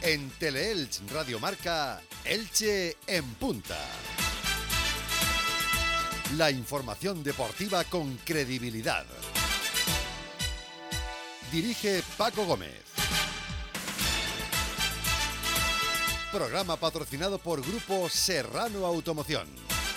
En Teleelch Radio Marca, Elche en punta. La información deportiva con credibilidad. Dirige Paco Gómez. Programa patrocinado por Grupo Serrano Automoción.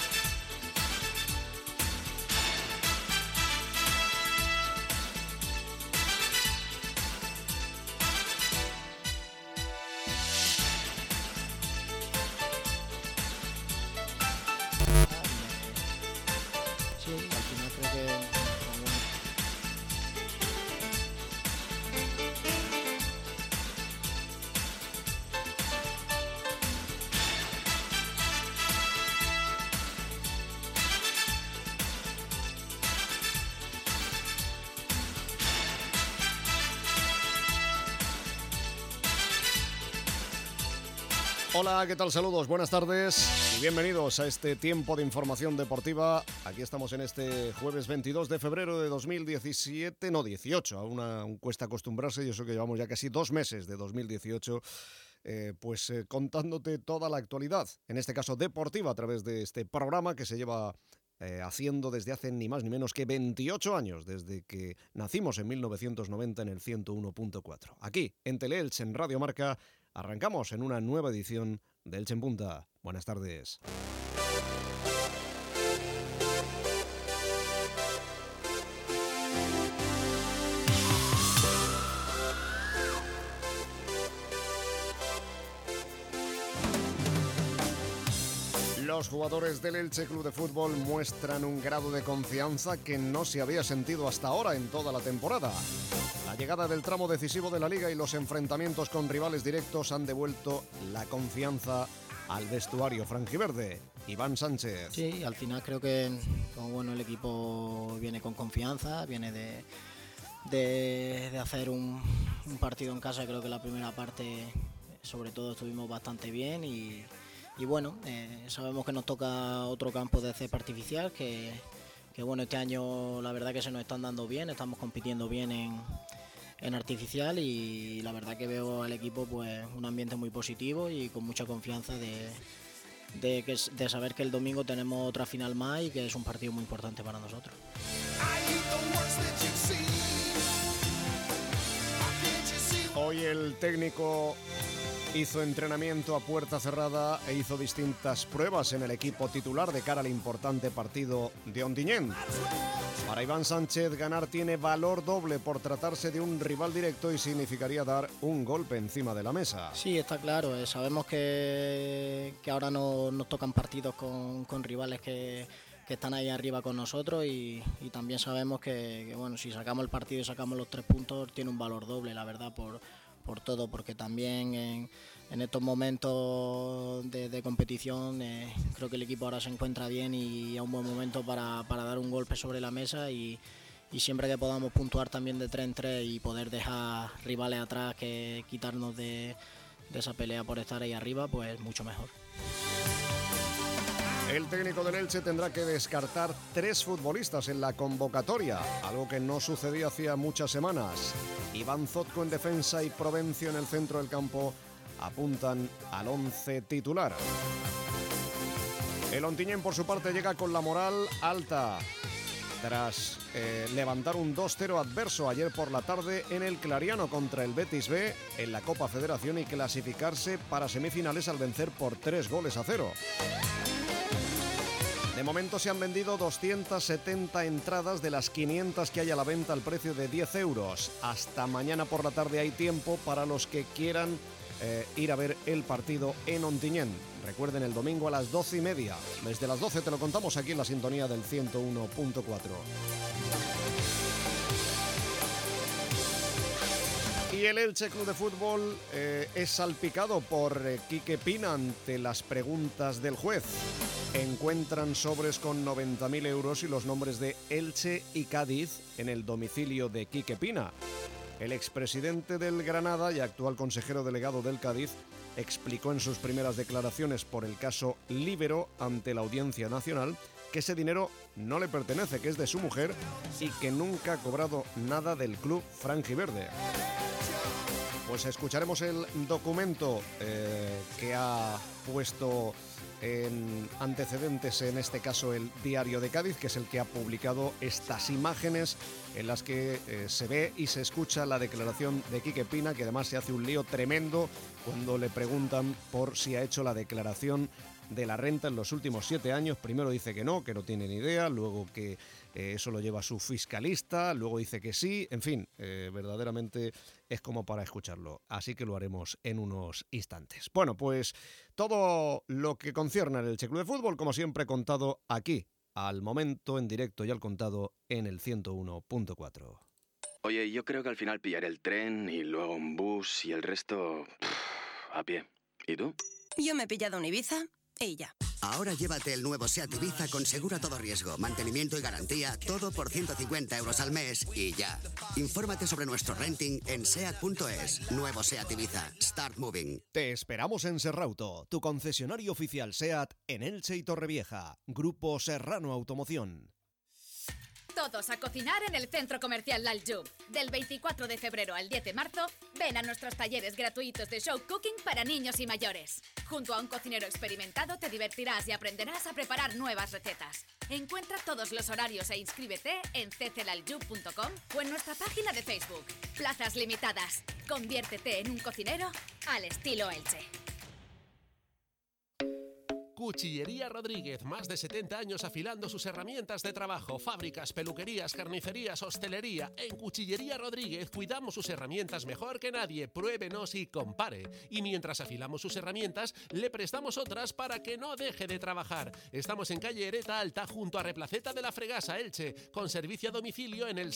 Hola, ¿qué tal? Saludos, buenas tardes y bienvenidos a este tiempo de información deportiva. Aquí estamos en este jueves 22 de febrero de 2017, no 18, aún cuesta acostumbrarse y eso que llevamos ya casi 2 meses de 2018, contándote toda la actualidad, en este caso deportiva, a través de este programa que se lleva haciendo desde hace ni más ni menos que 28 años, desde que nacimos en 1990 en el 101.4. Aquí, en Teleelch, en Radio Marca, arrancamos en una nueva edición de Elche en Punta. Buenas tardes. Los jugadores del Elche Club de Fútbol muestran un grado de confianza que no se había sentido hasta ahora en toda la temporada. La llegada del tramo decisivo de la Liga y los enfrentamientos con rivales directos han devuelto la confianza al vestuario franjiverde. Iván Sánchez. Sí, al final creo que el equipo viene con confianza, viene de hacer un partido en casa. Creo que la primera parte sobre todo estuvimos bastante bien y sabemos que nos toca otro campo de césped artificial que este año la verdad que se nos están dando bien, estamos compitiendo bien en artificial y la verdad que veo al equipo pues un ambiente muy positivo y con mucha confianza de saber que el domingo tenemos otra final más y que es un partido muy importante para nosotros. Hoy el técnico hizo entrenamiento a puerta cerrada e hizo distintas pruebas en el equipo titular de cara al importante partido de Ontinyent. Para Iván Sánchez, ganar tiene valor doble por tratarse de un rival directo y significaría dar un golpe encima de la mesa. Sí, está claro. Sabemos que ahora nos tocan partidos con rivales que están ahí arriba con nosotros y también sabemos que si sacamos el partido y sacamos los 3 puntos tiene un valor doble, la verdad, por todo, porque también en estos momentos de competición creo que el equipo ahora se encuentra bien y a un buen momento para dar un golpe sobre la mesa y siempre que podamos puntuar también de 3 en 3 y poder dejar rivales atrás, que quitarnos de esa pelea por estar ahí arriba, pues mucho mejor. El técnico del Elche tendrá que descartar 3 futbolistas en la convocatoria, algo que no sucedía hacía muchas semanas. Iván Zotko en defensa y Provencio en el centro del campo apuntan al 11 titular. El Ontinyent, por su parte, llega con la moral alta tras levantar un 2-0 adverso ayer por la tarde en el Clariano contra el Betis B en la Copa Federación y clasificarse para semifinales al vencer por 3-0. De momento se han vendido 270 entradas de las 500 que hay a la venta al precio de 10 euros. Hasta mañana por la tarde hay tiempo para los que quieran ir a ver el partido en Ontinyent. Recuerden, el domingo a las 12:30. Desde las 12 te lo contamos aquí en la sintonía del 101.4. Y el Elche Club de Fútbol es salpicado por Quique Pina ante las preguntas del juez. Encuentran sobres con 90.000 euros y los nombres de Elche y Cádiz en el domicilio de Quique Pina. El expresidente del Granada y actual consejero delegado del Cádiz explicó en sus primeras declaraciones por el caso Líbero ante la Audiencia Nacional que ese dinero no le pertenece, que es de su mujer y que nunca ha cobrado nada del club franjiverde. Pues escucharemos el documento que ha puesto en antecedentes, en este caso el Diario de Cádiz, que es el que ha publicado estas imágenes en las que se ve y se escucha la declaración de Quique Pina, que además se hace un lío tremendo cuando le preguntan por si ha hecho la declaración de la renta en los últimos 7 años. Primero dice que no tiene ni idea, luego que eso lo lleva su fiscalista, luego dice que sí, en fin, verdaderamente es como para escucharlo, así que lo haremos en unos instantes. Bueno, pues todo lo que concierne al Elche Club de Fútbol, como siempre, contado aquí, al momento, en directo y al contado en el 101.4. Oye, yo creo que al final pillaré el tren y luego un bus y el resto a pie. ¿Y tú? Yo me he pillado un Ibiza y ya. Ahora llévate el nuevo SEAT Ibiza con seguro a todo riesgo, mantenimiento y garantía, todo por 150 euros al mes y ya. Infórmate sobre nuestro renting en SEAT.es. Nuevo SEAT Ibiza. Start moving. Te esperamos en Serrauto, tu concesionario oficial SEAT en Elche y Torrevieja. Grupo Serrano Automoción. Todos a cocinar en el Centro Comercial L'Aljub. Del 24 de febrero al 10 de marzo, ven a nuestros talleres gratuitos de show cooking para niños y mayores. Junto a un cocinero experimentado te divertirás y aprenderás a preparar nuevas recetas. Encuentra todos los horarios e inscríbete en cclaljub.com o en nuestra página de Facebook. Plazas limitadas. Conviértete en un cocinero al estilo Elche. Cuchillería Rodríguez, más de 70 años afilando sus herramientas de trabajo, fábricas, peluquerías, carnicerías, hostelería. En Cuchillería Rodríguez cuidamos sus herramientas mejor que nadie. Pruébenos y compare. Y mientras afilamos sus herramientas, le prestamos otras para que no deje de trabajar. Estamos en calle Ereta Alta, junto a Replaceta de la Fregasa, Elche, con servicio a domicilio en el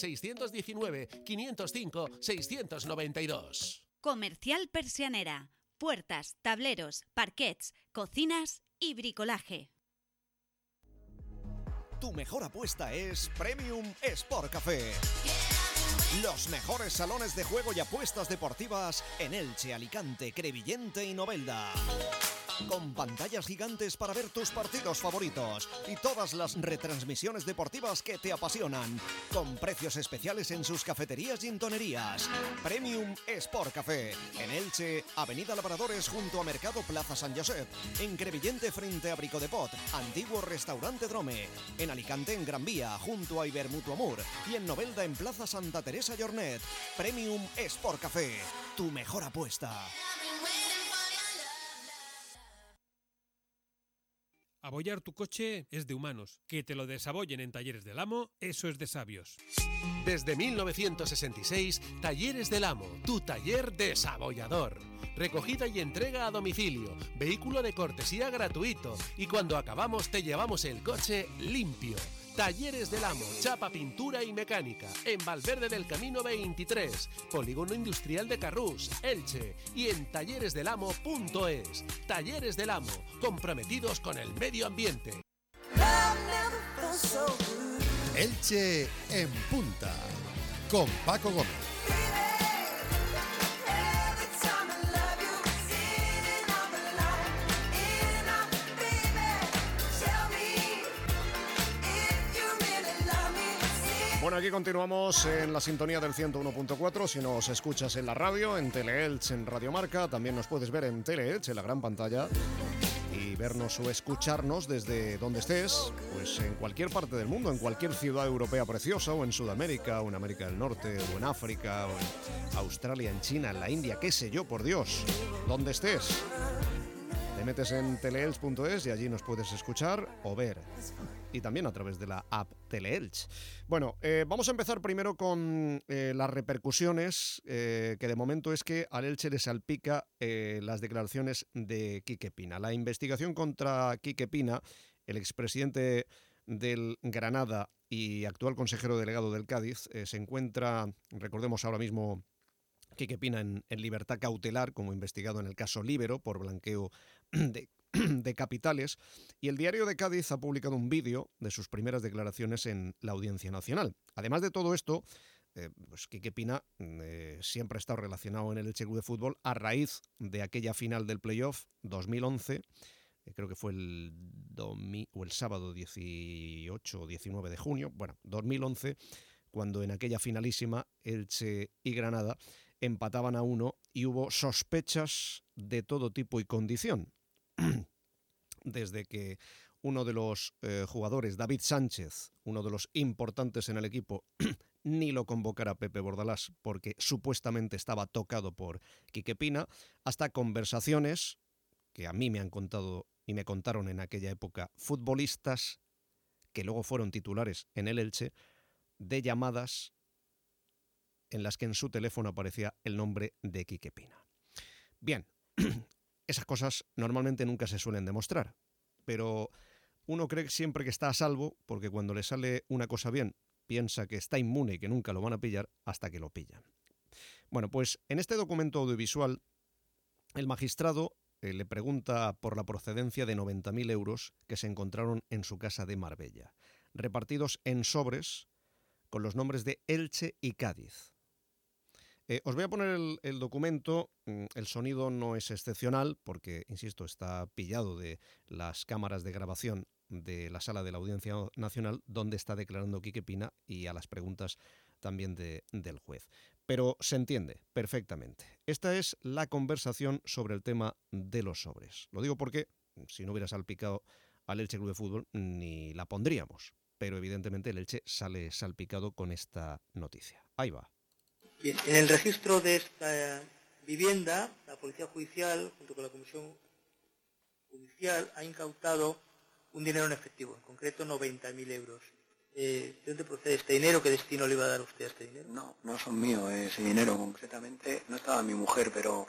619-505-692. Comercial Persianera. Puertas, tableros, parquets, cocinas y bricolaje. Tu mejor apuesta es Premium Sport Café. Los mejores salones de juego y apuestas deportivas en Elche, Alicante, Crevillente y Novelda. Con pantallas gigantes para ver tus partidos favoritos y todas las retransmisiones deportivas que te apasionan. Con precios especiales en sus cafeterías y intonerías. Premium Sport Café. En Elche, Avenida Labradores junto a Mercado Plaza San Josep. En Crevillente frente a Brico de Pot. Antiguo Restaurante Drome. En Alicante en Gran Vía junto a Ibermutuo Amur. Y en Novelda en Plaza Santa Teresa Jornet. Premium Sport Café. Tu mejor apuesta. Abollar tu coche es de humanos. Que te lo desabollen en Talleres del Amo, eso es de sabios. Desde 1966, Talleres del Amo, tu taller desabollador. Recogida y entrega a domicilio, vehículo de cortesía gratuito y cuando acabamos te llevamos el coche limpio. Talleres del Amo, chapa, pintura y mecánica, en Valverde del Camino 23, Polígono Industrial de Carrús, Elche, y en talleresdelamo.es. Talleres del Amo, comprometidos con el medio ambiente. Elche en punta, con Paco Gómez. Bueno, aquí continuamos en la sintonía del 101.4. Si nos escuchas en la radio, en Teleelch, en Radio Marca, también nos puedes ver en Teleelch, en la gran pantalla, y vernos o escucharnos desde donde estés, pues en cualquier parte del mundo, en cualquier ciudad europea preciosa, o en Sudamérica, o en América del Norte, o en África, o en Australia, en China, en la India, qué sé yo, por Dios, donde estés. Te metes en teleelch.es y allí nos puedes escuchar o ver. Y también a través de la app Teleelch. Bueno, vamos a empezar primero con las repercusiones, que de momento es que al Elche le salpica las declaraciones de Quique Pina. La investigación contra Quique Pina, el expresidente del Granada y actual consejero delegado del Cádiz, se encuentra, recordemos ahora mismo, Quique Pina en libertad cautelar como investigado en el caso Líbero por blanqueo de capitales, y el Diario de Cádiz ha publicado un vídeo de sus primeras declaraciones en la Audiencia Nacional. Además de todo esto, pues Quique Pina siempre ha estado relacionado en el Elche Club de Fútbol a raíz de aquella final del playoff 2011, creo que fue el sábado 18 o 19 de junio, bueno, 2011, cuando en aquella finalísima Elche y Granada empataban a 1 y hubo sospechas de todo tipo y condición. Desde que uno de los jugadores, David Sánchez, uno de los importantes en el equipo, ni lo convocara Pepe Bordalás porque supuestamente estaba tocado por Quique Pina, hasta conversaciones que a mí me han contado y me contaron en aquella época futbolistas que luego fueron titulares en el Elche, de llamadas en las que en su teléfono aparecía el nombre de Quique Pina. Bien, esas cosas normalmente nunca se suelen demostrar, pero uno cree siempre que está a salvo porque cuando le sale una cosa bien piensa que está inmune y que nunca lo van a pillar hasta que lo pillan. Bueno, pues en este documento audiovisual el magistrado le pregunta por la procedencia de 90.000 euros que se encontraron en su casa de Marbella, repartidos en sobres con los nombres de Elche y Cádiz. Os voy a poner el documento. El sonido no es excepcional porque, insisto, está pillado de las cámaras de grabación de la sala de la Audiencia Nacional donde está declarando Quique Pina y a las preguntas también del juez. Pero se entiende perfectamente. Esta es la conversación sobre el tema de los sobres. Lo digo porque si no hubiera salpicado al Elche Club de Fútbol ni la pondríamos. Pero evidentemente el Elche sale salpicado con esta noticia. Ahí va. Bien, en el registro de esta vivienda, la Policía Judicial, junto con la Comisión Judicial, ha incautado un dinero en efectivo, en concreto 90.000 euros. ¿De dónde procede este dinero? ¿Qué destino le iba a dar usted a este dinero? No son míos ese dinero concretamente. No estaba mi mujer, pero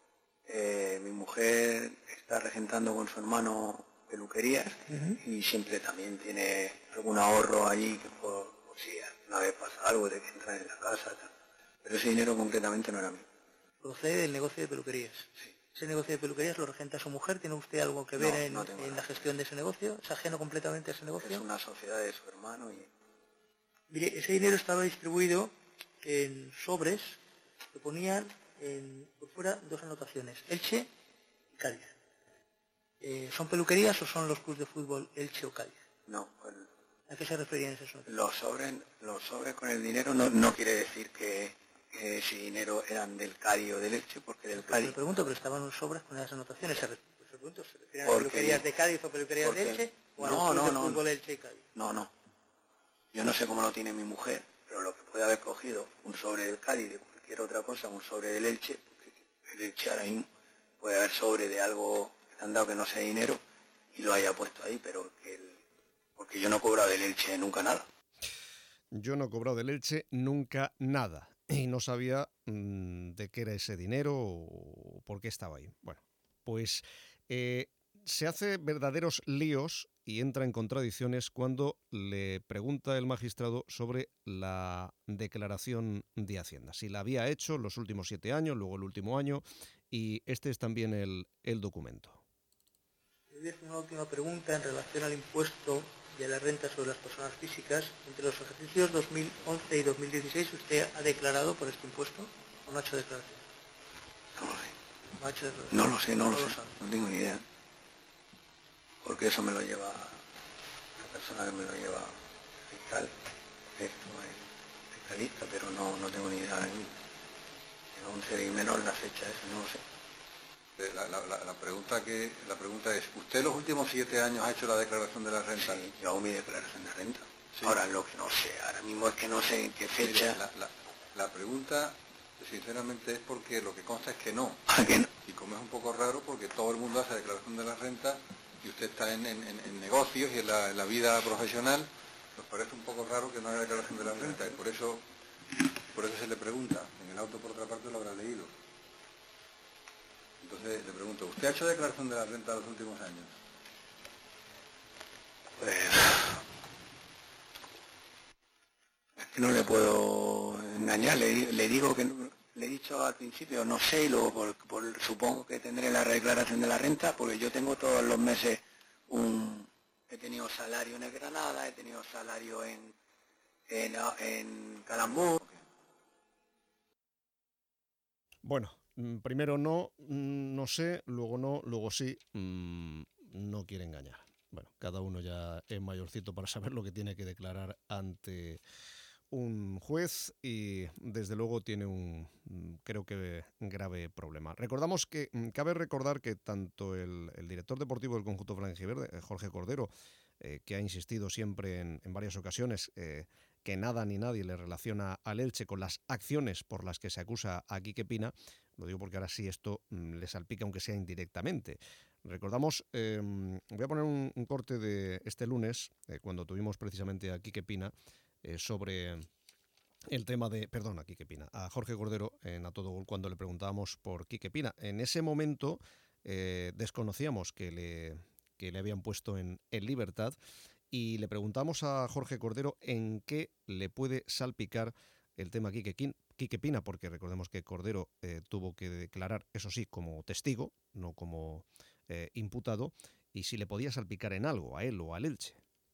mi mujer está regentando con su hermano peluquerías y siempre también tiene algún ahorro allí que por si una vez pasa algo de que entran en la casa, tal. Pero ese dinero concretamente no era mío. ¿Procede del negocio de peluquerías? Sí. ¿Ese negocio de peluquerías lo regenta su mujer? ¿Tiene usted algo que ver en la gestión de ese negocio? ¿Es ajeno completamente a ese negocio? Es una sociedad de su hermano y... Mire, ese dinero estaba distribuido en sobres que ponían por fuera dos anotaciones, Elche y Cádiz. ¿Son peluquerías o son los clubes de fútbol Elche o Cádiz? No. ¿A qué se referían esas notas? Los sobres con el dinero no quiere decir que ese dinero eran del Cádiz o del Elche, porque del Cádiz... Me pregunto, pero estaban los sobres con esas anotaciones. ¿Se refieren a peluquerías de Cádiz o peluquerías de Elche? ¿O a los clubes de fútbol Elche y Cádiz? No. Yo no sé cómo lo tiene mi mujer, pero lo que puede haber cogido un sobre del Cádiz, de cualquier otra cosa, un sobre del Elche, porque el Elche ahora mismo puede haber sobre de algo que te han dado que no sea dinero y lo haya puesto ahí, pero porque yo no he cobrado del Elche nunca nada. Yo no he cobrado del Elche nunca nada y no sabía de qué era ese dinero o por qué estaba ahí. Bueno, pues se hace verdaderos líos y entra en contradicciones cuando le pregunta el magistrado sobre la declaración de Hacienda. Si la había hecho los últimos 7 años, luego el último año, y este es también el documento. Una última pregunta en relación al impuesto de la renta sobre las personas físicas. Entre los ejercicios 2011 y 2016, ¿usted ha declarado por este impuesto o no ha hecho declaración? No lo sé, no tengo ni idea. Porque eso me lo lleva la persona que me lo lleva fiscal, esto es fiscalista, pero no tengo ni idea de mí. Tengo un ser menor la fecha esa, no lo sé. La pregunta es, ¿usted los últimos 7 años ha hecho la declaración de la renta? Sí, yo hago mi declaración de renta. Sí. Ahora lo que no sé, ahora mismo es que no sé en qué fecha. Mire, la pregunta, sinceramente, es porque lo que consta es que no. ¿Que no? Y como es un poco raro, porque todo el mundo hace declaración de la renta y usted está en negocios y en la vida profesional, nos parece un poco raro que no haya declaración de la renta y por eso se le pregunta. En el auto, por otra parte, lo habrá leído. Entonces le pregunto, ¿usted ha hecho declaración de la renta en los últimos años? Pues es que no le puedo engañar, le digo que le he dicho al principio no sé y luego supongo que tendré la declaración de la renta porque yo tengo todos los meses he tenido salario en el Granada, he tenido salario en Calambur. Bueno, primero no sé, luego no, luego sí, no quiere engañar. Bueno, cada uno ya es mayorcito para saber lo que tiene que declarar ante un juez y desde luego tiene un, creo que, grave problema. Recordamos que, cabe recordar que tanto el director deportivo del conjunto franjiverde, Jorge Cordero, que ha insistido siempre en varias ocasiones que nada ni nadie le relaciona al Elche con las acciones por las que se acusa a Quique Pina, lo digo porque ahora sí esto le salpica aunque sea indirectamente. Recordamos, voy a poner un corte de este lunes, cuando tuvimos precisamente a Quique Pina, sobre el tema de, perdón, a Quique Pina, a Jorge Cordero en A Todo Gol, cuando le preguntábamos por Quique Pina. En ese momento desconocíamos que le habían puesto en libertad y le preguntamos a Jorge Cordero en qué le puede salpicar el tema Quique Pina, porque recordemos que Cordero tuvo que declarar, eso sí, como testigo, no como imputado, y si le podía salpicar en algo a él o al Elche.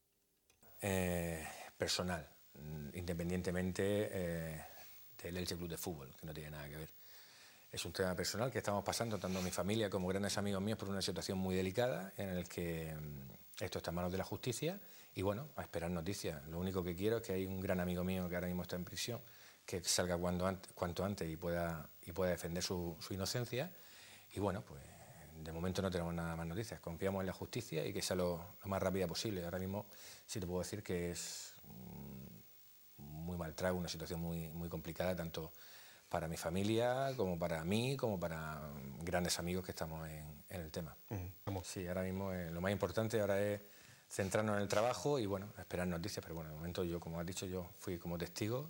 Personal, independientemente del Elche Club de Fútbol, que no tiene nada que ver. Es un tema personal que estamos pasando tanto mi familia como grandes amigos míos por una situación muy delicada en la que esto está en manos de la justicia y bueno, a esperar noticias. Lo único que quiero es que hay un gran amigo mío que ahora mismo está en prisión, que salga cuanto antes y pueda defender su inocencia y bueno, pues de momento no tenemos nada más noticias. Confiamos en la justicia y que sea lo más rápida posible. Ahora mismo sí te puedo decir que es muy mal trago, una situación muy complicada, tanto para mi familia, como para mí, como para grandes amigos que estamos en el tema. Sí, ahora mismo lo más importante ahora es centrarnos en el trabajo y bueno, esperar noticias, pero bueno, de momento yo, como has dicho, yo fui como testigo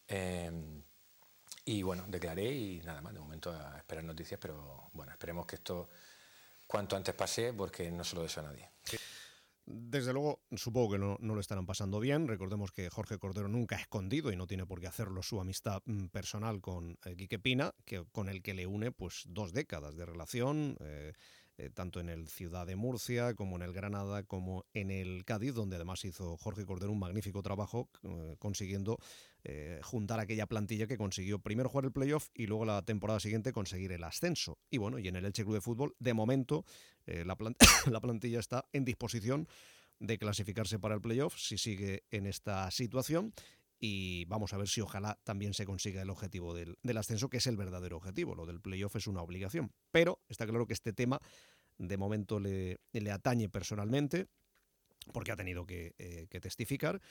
y bueno, declaré y nada más, de momento a esperar noticias, pero bueno, esperemos que esto cuanto antes pase porque no se lo deseo a nadie. Sí. Desde luego, supongo que no lo estarán pasando bien. Recordemos que Jorge Cordero nunca ha escondido, y no tiene por qué hacerlo, su amistad personal con Quique Pina, con el que le une pues 2 décadas de relación, tanto en el Ciudad de Murcia como en el Granada, como en el Cádiz, donde además hizo Jorge Cordero un magnífico trabajo consiguiendo juntar aquella plantilla que consiguió primero jugar el playoff y luego la temporada siguiente conseguir el ascenso. Y bueno, y en el Elche Club de Fútbol, de momento, la plantilla está en disposición de clasificarse para el playoff si sigue en esta situación. Y vamos a ver si ojalá también se consiga el objetivo del ascenso, que es el verdadero objetivo. Lo del playoff es una obligación. Pero está claro que este tema de momento le atañe personalmente, porque ha tenido que testificar.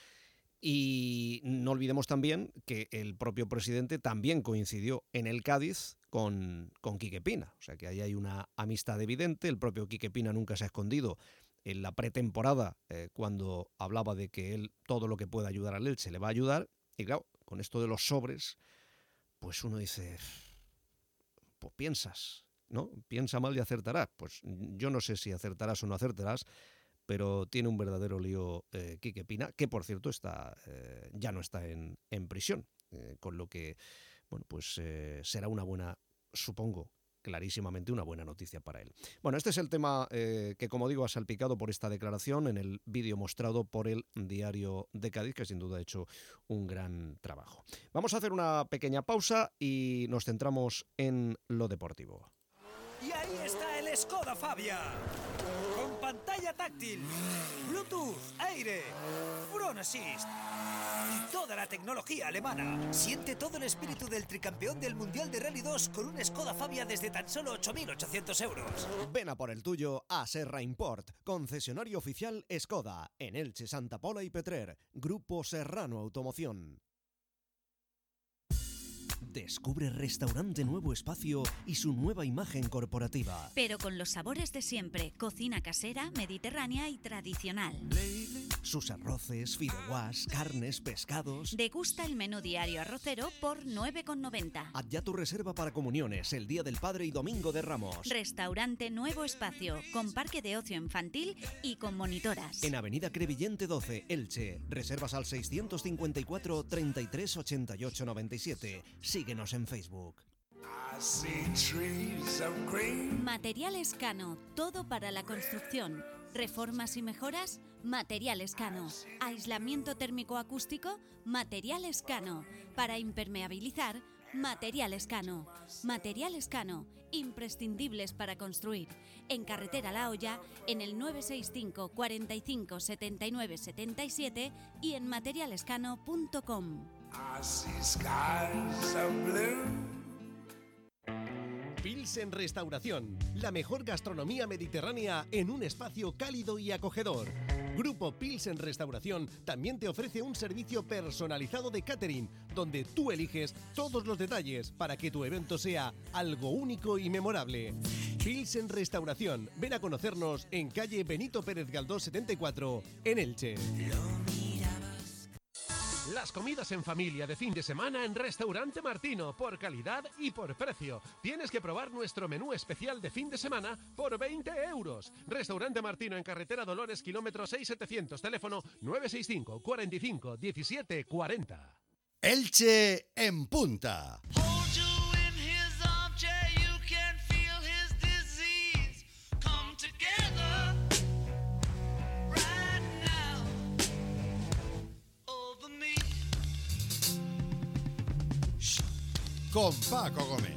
Y no olvidemos también que el propio presidente también coincidió en el Cádiz con Quique Pina. O sea que ahí hay una amistad evidente. El propio Quique Pina nunca se ha escondido en la pretemporada, cuando hablaba de que él todo lo que pueda ayudar al Elche le va a ayudar. Y claro, con esto de los sobres, pues uno dice, pues piensas, ¿no? Piensa mal y acertarás. Pues yo no sé si acertarás o no acertarás, pero tiene un verdadero lío Quique Pina, que por cierto ya no está en prisión, con lo que bueno, pues será una buena, supongo, clarísimamente una buena noticia para él. Bueno, este es el tema que, como digo, ha salpicado por esta declaración en el vídeo mostrado por el Diario de Cádiz, que sin duda ha hecho un gran trabajo. Vamos a hacer una pequeña pausa y nos centramos en lo deportivo. Y ahí está el Skoda Fabia, con pantalla táctil, Bluetooth, aire, Front Assist y toda la tecnología alemana. Siente todo el espíritu del tricampeón del Mundial de Rally 2 con un Skoda Fabia desde tan solo 8.800 euros. Ven a por el tuyo a Serra Import, concesionario oficial Skoda, en Elche, Santa Pola y Petrer, Grupo Serrano Automoción. Descubre Restaurante Nuevo Espacio y su nueva imagen corporativa. Pero con los sabores de siempre, cocina casera, mediterránea y tradicional. Sus arroces, fideuás, carnes, pescados. Degusta el menú diario arrocero por 9,90. Haz ya tu reserva para comuniones, el Día del Padre y Domingo de Ramos. Restaurante Nuevo Espacio, con parque de ocio infantil y con monitoras. En Avenida Crevillente 12, Elche. Reservas al 654 33 88 97. Síguenos en Facebook. Materiales Cano, todo para la construcción. Reformas y mejoras, Materiales Cano. Aislamiento térmico acústico, Materiales Cano. Para impermeabilizar, Materiales Cano. Materiales Cano, imprescindibles para construir. En Carretera La Hoya, en el 965 45 79 77 y en materialescano.com. Pilsen Restauración, la mejor gastronomía mediterránea en un espacio cálido y acogedor. Grupo Pilsen Restauración también te ofrece un servicio personalizado de catering, donde tú eliges todos los detalles para que tu evento sea algo único y memorable. Pilsen Restauración, ven a conocernos en calle Benito Pérez Galdós 74, en Elche. Las comidas en familia de fin de semana en Restaurante Martino, por calidad y por precio. Tienes que probar nuestro menú especial de fin de semana por 20 euros. Restaurante Martino en carretera Dolores, kilómetro 6700, teléfono 965 45 17 40. Elche en punta. Con Paco Gómez.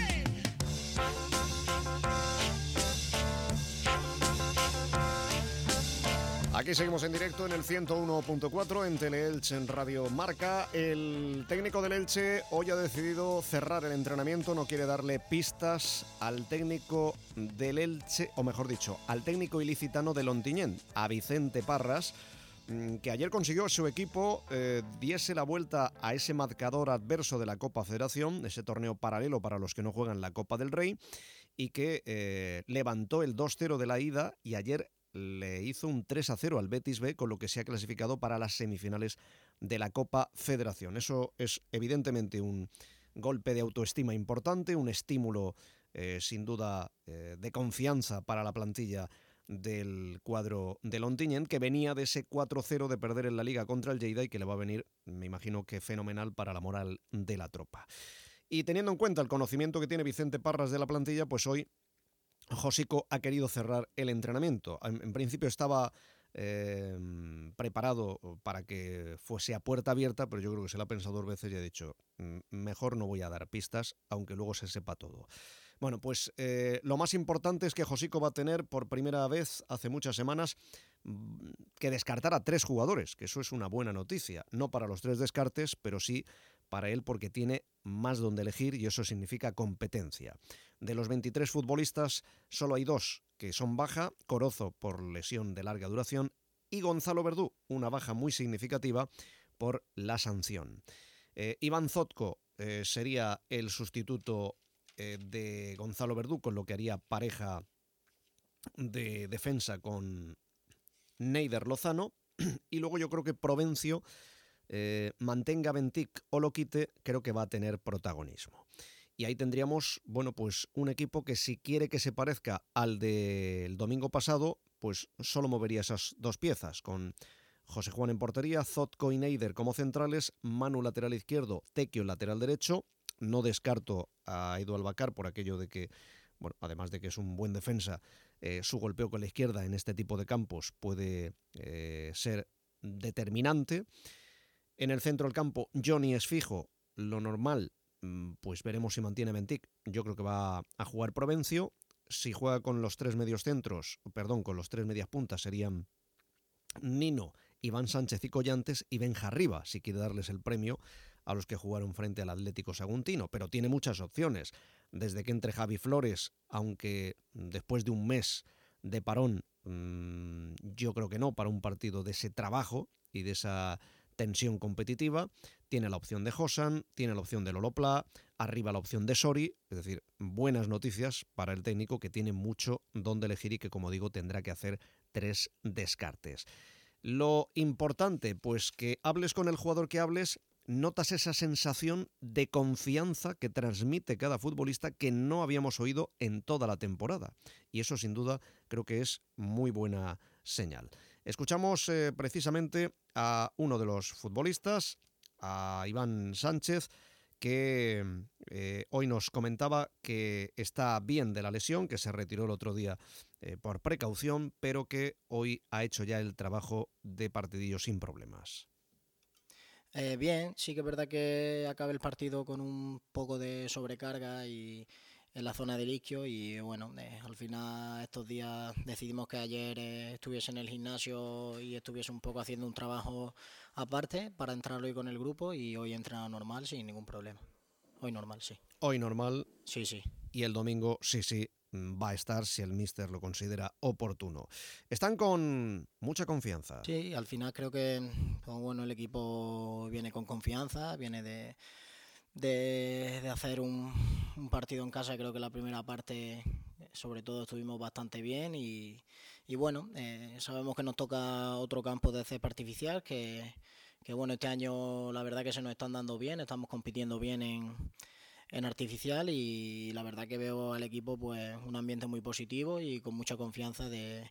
Aquí seguimos en directo en el 101.4 en Teleelche en Radio Marca. El técnico del Elche hoy ha decidido cerrar el entrenamiento, no quiere darle pistas al técnico del Elche, o mejor dicho, al técnico ilicitano del Ontinyent, a Vicente Parras, que ayer consiguió su equipo diese la vuelta a ese marcador adverso de la Copa Federación, ese torneo paralelo para los que no juegan la Copa del Rey, y que levantó el 2-0 de la ida y ayer le hizo un 3-0 al Betis B, con lo que se ha clasificado para las semifinales de la Copa Federación. Eso es evidentemente un golpe de autoestima importante, un estímulo sin duda de confianza para la plantilla del cuadro del Ontinyent, que venía de ese 4-0 de perder en la Liga contra el Lleida y que le va a venir, me imagino que fenomenal para la moral de la tropa. Y teniendo en cuenta el conocimiento que tiene Vicente Parras de la plantilla, pues hoy Josico ha querido cerrar el entrenamiento. En principio estaba preparado para que fuese a puerta abierta, pero yo creo que se lo ha pensado 2 veces y ha dicho, mejor no voy a dar pistas, aunque luego se sepa todo. Bueno, pues lo más importante es que Josico va a tener por primera vez hace muchas semanas que descartar a 3 jugadores, que eso es una buena noticia. No para los 3 descartes, pero sí para él porque tiene más donde elegir y eso significa competencia. De los 23 futbolistas, solo hay 2 que son baja, Corozo por lesión de larga duración y Gonzalo Verdú, una baja muy significativa por la sanción. Iván Zotko sería el sustituto de Gonzalo Verdú, con lo que haría pareja de defensa con Neider Lozano, y luego yo creo que Provencio, mantenga Bentic o lo quite, creo que va a tener protagonismo. Y ahí tendríamos, bueno, pues un equipo que si quiere que se parezca al del domingo pasado, pues solo movería esas 2 piezas, con José Juan en portería, Zotko y Neider como centrales, Manu lateral izquierdo, Tequio lateral derecho. No descarto a Edu Albacar por aquello de que, bueno, además de que es un buen defensa, su golpeo con la izquierda en este tipo de campos puede ser determinante. En el centro del campo, Johnny es fijo, lo normal, pues veremos si mantiene Bentic. Yo creo que va a jugar Provencio. Si juega con los 3 mediocentros, con los 3 medias puntas, serían Nino, Iván Sánchez y Collantes, y Benja Riba, si quiere darles el premio a los que jugaron frente al Atlético Saguntino, pero tiene muchas opciones, desde que entre Javi Flores, aunque después de un mes de parón, yo creo que no, para un partido de ese trabajo y de esa tensión competitiva, tiene la opción de Josan, tiene la opción de Lolo Pla, arriba la opción de Sori, es decir, buenas noticias para el técnico que tiene mucho donde elegir y que, como digo, tendrá que hacer 3 descartes. Lo importante, pues que hables con el jugador que hables, notas esa sensación de confianza que transmite cada futbolista que no habíamos oído en toda la temporada. Y eso, sin duda, creo que es muy buena señal. Escuchamos precisamente a uno de los futbolistas, a Iván Sánchez, que hoy nos comentaba que está bien de la lesión, que se retiró el otro día por precaución, pero que hoy ha hecho ya el trabajo de partidillo sin problemas. Bien, sí que es verdad que acabé el partido con un poco de sobrecarga y en la zona del isquio y bueno, al final estos días decidimos que ayer estuviese en el gimnasio y estuviese un poco haciendo un trabajo aparte para entrar hoy con el grupo y hoy he entrenado normal sin ningún problema. Hoy normal, sí. Hoy normal. Sí, sí. Y el domingo, sí, va a estar si el míster lo considera oportuno. Están con mucha confianza. Sí, al final creo que bueno, el equipo viene con confianza, viene de hacer un partido en casa. Creo que la primera parte sobre todo estuvimos bastante bien y bueno, sabemos que nos toca otro campo de césped artificial que bueno, este año la verdad que se nos están dando bien, estamos compitiendo bien en artificial y la verdad que veo al equipo pues un ambiente muy positivo y con mucha confianza de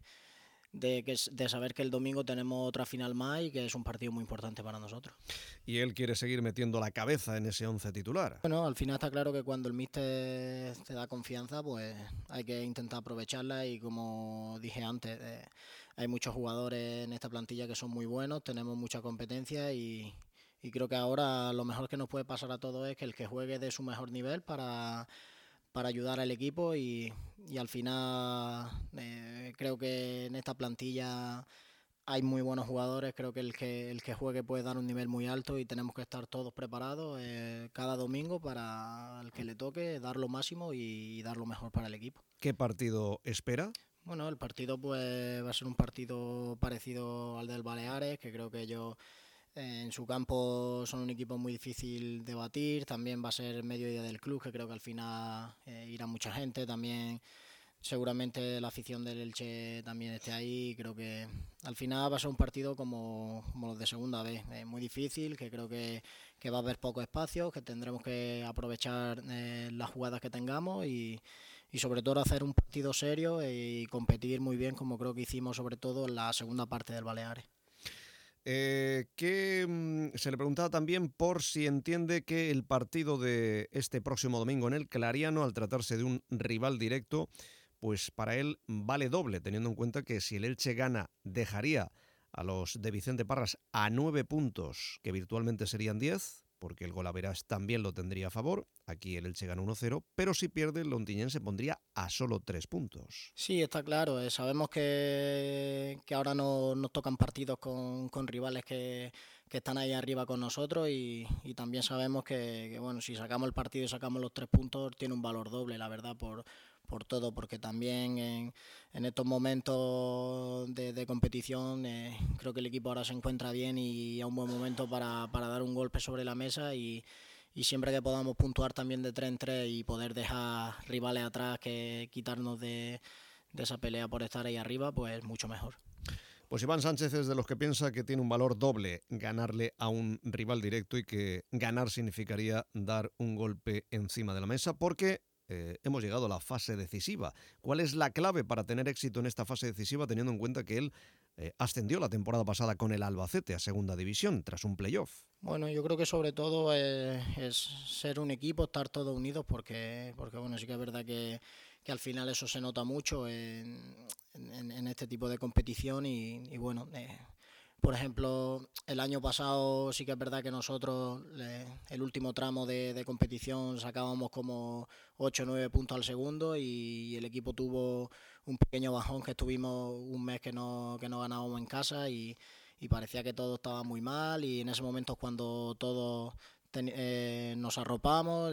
saber que el domingo tenemos otra final más y que es un partido muy importante para nosotros. Y él quiere seguir metiendo la cabeza en ese 11 titular. Bueno, al final está claro que cuando el míster te da confianza, pues hay que intentar aprovecharla y como dije antes, hay muchos jugadores en esta plantilla que son muy buenos, tenemos mucha competencia y creo que ahora lo mejor que nos puede pasar a todos es que el que juegue de su mejor nivel para ayudar al equipo y al final creo que en esta plantilla hay muy buenos jugadores. Creo que el que juegue puede dar un nivel muy alto y tenemos que estar todos preparados cada domingo para el que le toque dar lo máximo y dar lo mejor para el equipo. ¿Qué partido espera? Bueno, el partido pues va a ser un partido parecido al del Baleares, que creo que ellos en su campo son un equipo muy difícil de batir. También va a ser mediodía del club, que creo que al final irá mucha gente. También seguramente la afición del Elche también esté ahí. Creo que al final va a ser un partido como los de segunda vez, muy difícil, que creo que va a haber poco espacio, que tendremos que aprovechar las jugadas que tengamos y sobre todo hacer un partido serio y competir muy bien, como creo que hicimos sobre todo en la segunda parte del Baleares. Que se le preguntaba también por si entiende que el partido de este próximo domingo en el Clariano, al tratarse de un rival directo, pues para él vale doble, teniendo en cuenta que si el Elche gana dejaría a los de Vicente Parras a 9 puntos, que virtualmente serían 10, porque el golaveras también lo tendría a favor. Aquí el Elche gana 1-0, pero si pierde el Ontinyent se pondría a solo 3 puntos. Sí, está claro. Sabemos que ahora nos tocan partidos con rivales que están ahí arriba con nosotros y también sabemos que bueno, si sacamos el partido y sacamos los 3 puntos tiene un valor doble, la verdad, por todo, porque también en estos momentos de competición creo que el equipo ahora se encuentra bien y a un buen momento para dar un golpe sobre la mesa y siempre que podamos puntuar también de 3 en 3 y poder dejar rivales atrás, que quitarnos de esa pelea por estar ahí arriba, pues mucho mejor. Pues Iván Sánchez es de los que piensa que tiene un valor doble ganarle a un rival directo y que ganar significaría dar un golpe encima de la mesa, porque hemos llegado a la fase decisiva. ¿Cuál es la clave para tener éxito en esta fase decisiva, teniendo en cuenta que él ascendió la temporada pasada con el Albacete a segunda división tras un playoff? Bueno, yo creo que sobre todo es ser un equipo, estar todos unidos, porque bueno, sí que es verdad que al final eso se nota mucho en este tipo de competición y bueno, por ejemplo, el año pasado sí que es verdad que nosotros el último tramo de competición sacábamos como 8 o 9 puntos al segundo y el equipo tuvo un pequeño bajón, que estuvimos un mes que no ganábamos en casa y parecía que todo estaba muy mal y en ese momento es cuando todos nos arropamos,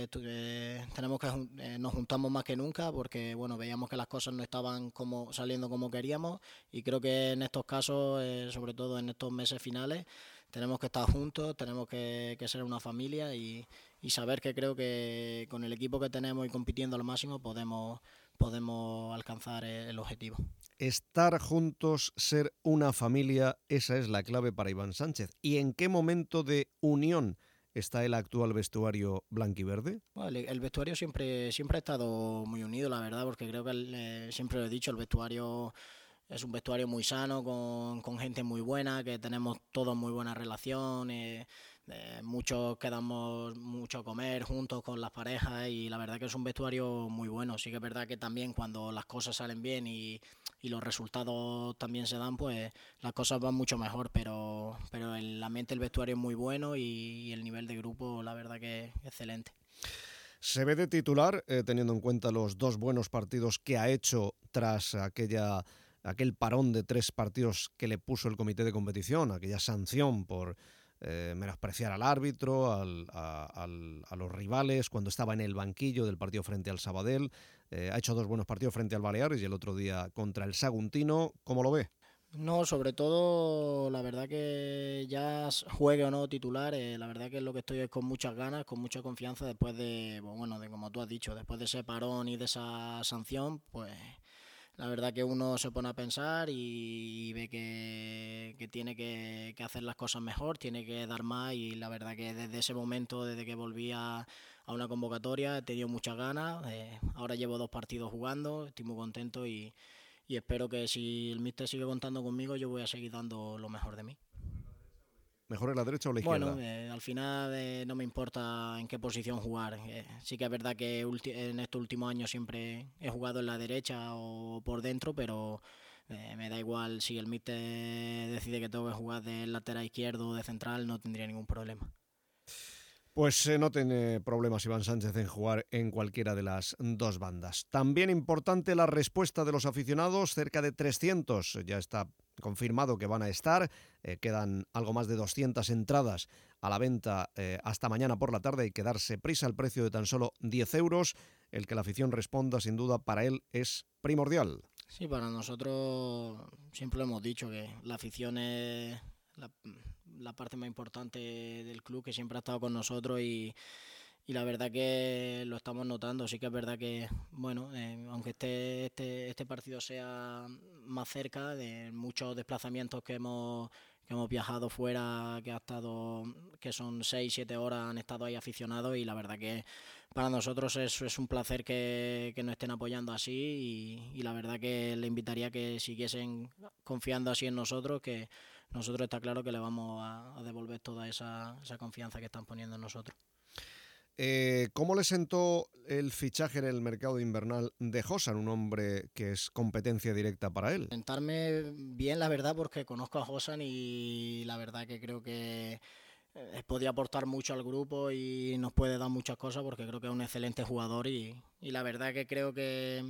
nos juntamos más que nunca porque bueno, veíamos que las cosas no estaban saliendo como queríamos y creo que en estos casos, sobre todo en estos meses finales, tenemos que estar juntos, tenemos que ser una familia y saber que creo que con el equipo que tenemos y compitiendo al máximo podemos alcanzar el objetivo. Estar juntos, ser una familia, esa es la clave para Iván Sánchez. ¿Y en qué momento de unión está el actual vestuario blanquiverde? Bueno, el vestuario siempre ha estado muy unido, la verdad, porque creo que siempre lo he dicho, el vestuario es un vestuario muy sano, con gente muy buena, que tenemos todos muy buena relación, muchos quedamos mucho a comer juntos con las parejas y la verdad que es un vestuario muy bueno. Sí que es verdad que también cuando las cosas salen bien y los resultados también se dan, pues las cosas van mucho mejor, pero en la mente el vestuario es muy bueno y el nivel de grupo la verdad que es excelente. Se ve de titular, teniendo en cuenta los 2 buenos partidos que ha hecho tras aquel parón de 3 partidos que le puso el comité de competición, aquella sanción por menospreciar al árbitro, a los rivales, cuando estaba en el banquillo del partido frente al Sabadell. Ha hecho 2 buenos partidos frente al Baleares y el otro día contra el Saguntino. ¿Cómo lo ve? No, sobre todo, la verdad que ya juegue o no titular, la verdad que lo que estoy es con muchas ganas, con mucha confianza después de, bueno, de como tú has dicho, después de ese parón y de esa sanción, pues la verdad que uno se pone a pensar y ve que tiene que hacer las cosas mejor, tiene que dar más, y la verdad que desde ese momento, desde que volví a una convocatoria, he tenido muchas ganas. Ahora llevo 2 partidos jugando, estoy muy contento y espero que si el míster sigue contando conmigo, yo voy a seguir dando lo mejor de mí. ¿Mejor en la derecha o la izquierda? Bueno, al final no me importa en qué posición jugar. Sí que es verdad que en estos últimos años siempre he jugado en la derecha o por dentro, pero me da igual. Si el míster decide que tengo que jugar de lateral izquierdo o de central, no tendría ningún problema. Pues no tiene problemas Iván Sánchez en jugar en cualquiera de las 2 bandas. También importante la respuesta de los aficionados, cerca de 300 ya está confirmado que van a estar, quedan algo más de 200 entradas a la venta hasta mañana por la tarde. Hay que darse prisa, el precio de tan solo 10 euros, el que la afición responda sin duda para él es primordial. Sí, para nosotros siempre lo hemos dicho que la afición es la parte más importante del club, que siempre ha estado con nosotros y la verdad que lo estamos notando. Sí que es verdad que, bueno, aunque este partido sea más cerca, de muchos desplazamientos que hemos viajado fuera, que son 6-7 horas, han estado ahí aficionados, y la verdad que para nosotros es un placer que nos estén apoyando así, y la verdad que le invitaría a que siguiesen confiando así en nosotros, que nosotros está claro que le vamos a devolver toda esa confianza que están poniendo en nosotros. ¿Cómo le sentó el fichaje en el mercado invernal de Josan, un hombre que es competencia directa para él? Sentarme bien, la verdad, porque conozco a Josan y la verdad que creo que podía aportar mucho al grupo y nos puede dar muchas cosas, porque creo que es un excelente jugador y la verdad que creo que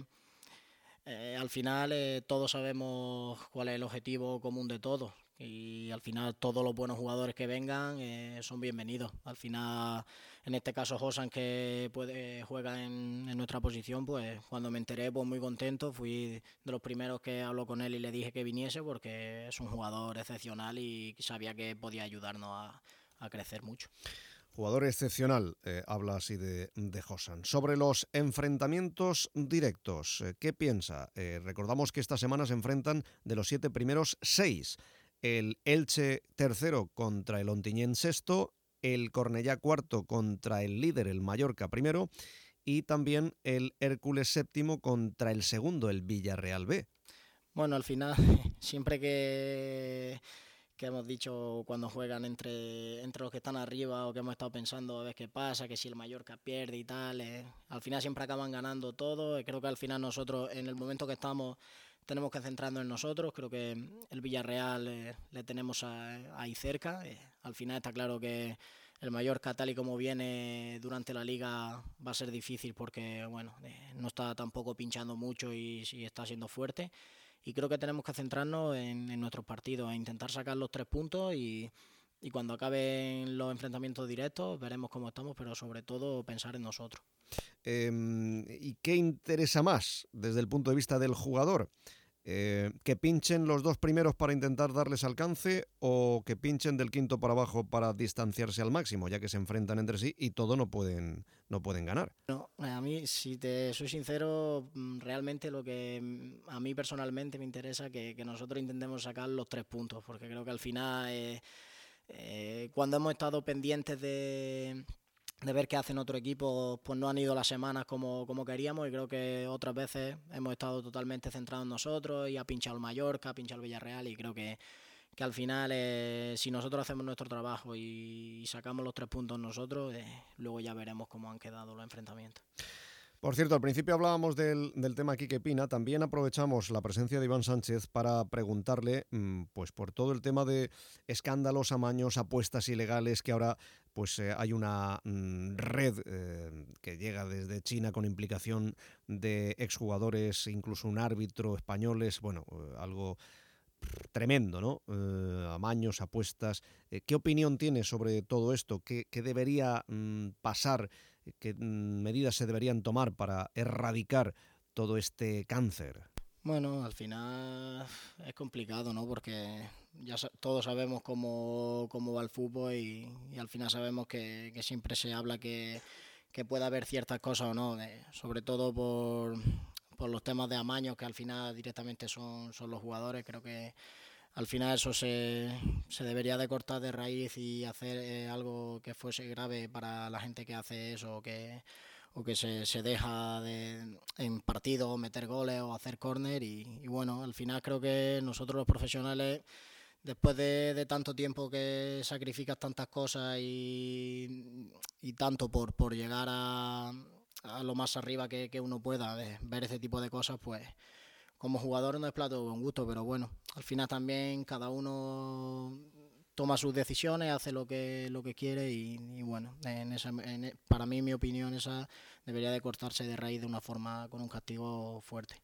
al final todos sabemos cuál es el objetivo común de todos, y al final todos los buenos jugadores que vengan son bienvenidos. Al final, en este caso Josan, que juega en nuestra posición, pues cuando me enteré, pues muy contento. Fui de los primeros que habló con él y le dije que viniese, porque es un jugador excepcional y sabía que podía ayudarnos a crecer mucho. Jugador excepcional, habla así de Josan. Sobre los enfrentamientos directos, ¿qué piensa? Recordamos que esta semana se enfrentan de los 7 primeros 6. El Elche tercero contra el Ontinyent sexto, el Cornellá cuarto contra el líder, el Mallorca primero, y también el Hércules séptimo contra el segundo, el Villarreal B. Bueno, al final, siempre que hemos dicho cuando juegan entre los que están arriba, o que hemos estado pensando a ver qué pasa, que si el Mallorca pierde y tal, al final siempre acaban ganando todo. Creo que al final nosotros, en el momento que estamos, tenemos que centrarnos en nosotros. Creo que el Villarreal le tenemos ahí cerca. Al final está claro que el Mallorca, tal y como viene durante la liga, va a ser difícil, porque bueno, no está tampoco pinchando mucho y está siendo fuerte. Y creo que tenemos que centrarnos en nuestros partidos, e intentar sacar los 3 puntos, y cuando acaben los enfrentamientos directos veremos cómo estamos, pero sobre todo pensar en nosotros. ¿Y qué interesa más desde el punto de vista del jugador? ¿Que pinchen los 2 primeros para intentar darles alcance, o que pinchen del quinto para abajo para distanciarse al máximo, ya que se enfrentan entre sí y todo no pueden ganar? No, a mí, si te soy sincero, realmente lo que a mí personalmente me interesa que nosotros intentemos sacar los 3 puntos, porque creo que al final cuando hemos estado pendientes de ver qué hacen otro equipo, pues no han ido las semanas como queríamos, y creo que otras veces hemos estado totalmente centrados en nosotros y ha pinchado el Mallorca, ha pinchado el Villarreal, y creo que al final si nosotros hacemos nuestro trabajo y sacamos los 3 puntos nosotros, luego ya veremos cómo han quedado los enfrentamientos. Por cierto, al principio hablábamos del tema Quique Pina. También aprovechamos la presencia de Iván Sánchez para preguntarle pues por todo el tema de escándalos, amaños, apuestas ilegales, que ahora pues hay una red que llega desde China con implicación de exjugadores, incluso un árbitro españoles, bueno, algo tremendo, ¿no? Amaños, apuestas. ¿Qué opinión tiene sobre todo esto? ¿Qué debería pasar? ¿Qué medidas se deberían tomar para erradicar todo este cáncer? Bueno, al final es complicado, ¿no? Porque ya todos sabemos cómo va el fútbol y al final sabemos que siempre se habla que puede haber ciertas cosas o no, sobre todo por los temas de amaños que al final directamente son los jugadores. Creo que al final eso se debería de cortar de raíz y hacer algo que fuese grave para la gente que hace eso, o que se deja en partidos meter goles o hacer córner y bueno, al final creo que nosotros los profesionales, después de tanto tiempo que sacrificas tantas cosas y tanto por llegar a lo más arriba que uno pueda, ver ese tipo de cosas, pues como jugador no es plato de buen gusto, pero bueno, al final también cada uno toma sus decisiones, hace lo que quiere y bueno, para mí, mi opinión, esa debería de cortarse de raíz de una forma con un castigo fuerte.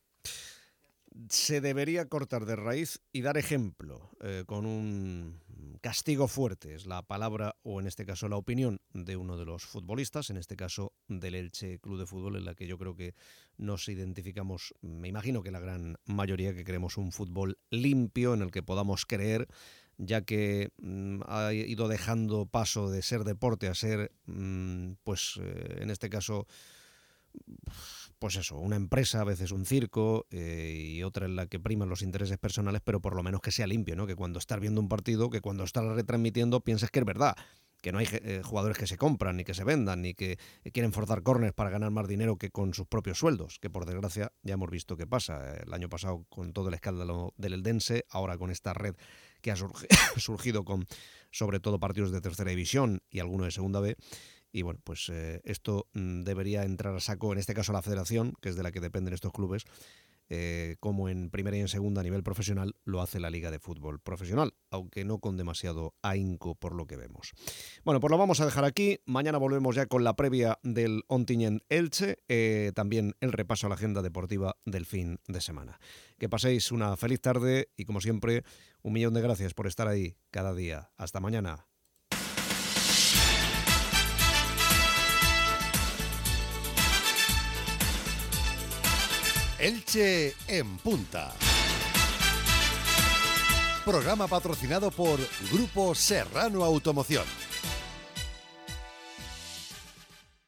Se debería cortar de raíz y dar ejemplo con un castigo fuerte, es la palabra, o en este caso la opinión de uno de los futbolistas, en este caso del Elche Club de Fútbol, en la que yo creo que nos identificamos, me imagino que la gran mayoría, que queremos un fútbol limpio en el que podamos creer, ya que ha ido dejando paso de ser deporte a ser, en este caso, pues eso, una empresa, a veces un circo, y otra en la que priman los intereses personales, pero por lo menos que sea limpio, ¿no? Que cuando estás viendo un partido, que cuando estás retransmitiendo pienses que es verdad, que no hay jugadores que se compran, ni que se vendan, ni que quieren forzar córners para ganar más dinero que con sus propios sueldos, que por desgracia ya hemos visto qué pasa. El año pasado con todo el escándalo del Eldense, ahora con esta red que ha surgido con sobre todo partidos de tercera división y algunos de segunda B. Y bueno, pues esto debería entrar a saco, en este caso la federación, que es de la que dependen estos clubes, como en primera y en segunda a nivel profesional lo hace la Liga de Fútbol Profesional, aunque no con demasiado ahínco por lo que vemos. Bueno, pues lo vamos a dejar aquí. Mañana volvemos ya con la previa del Ontinyent-Elche, también el repaso a la agenda deportiva del fin de semana. Que paséis una feliz tarde y, como siempre, 1.000.000 de gracias por estar ahí cada día. Hasta mañana. Elche en Punta. Programa patrocinado por Grupo Serrano Automoción.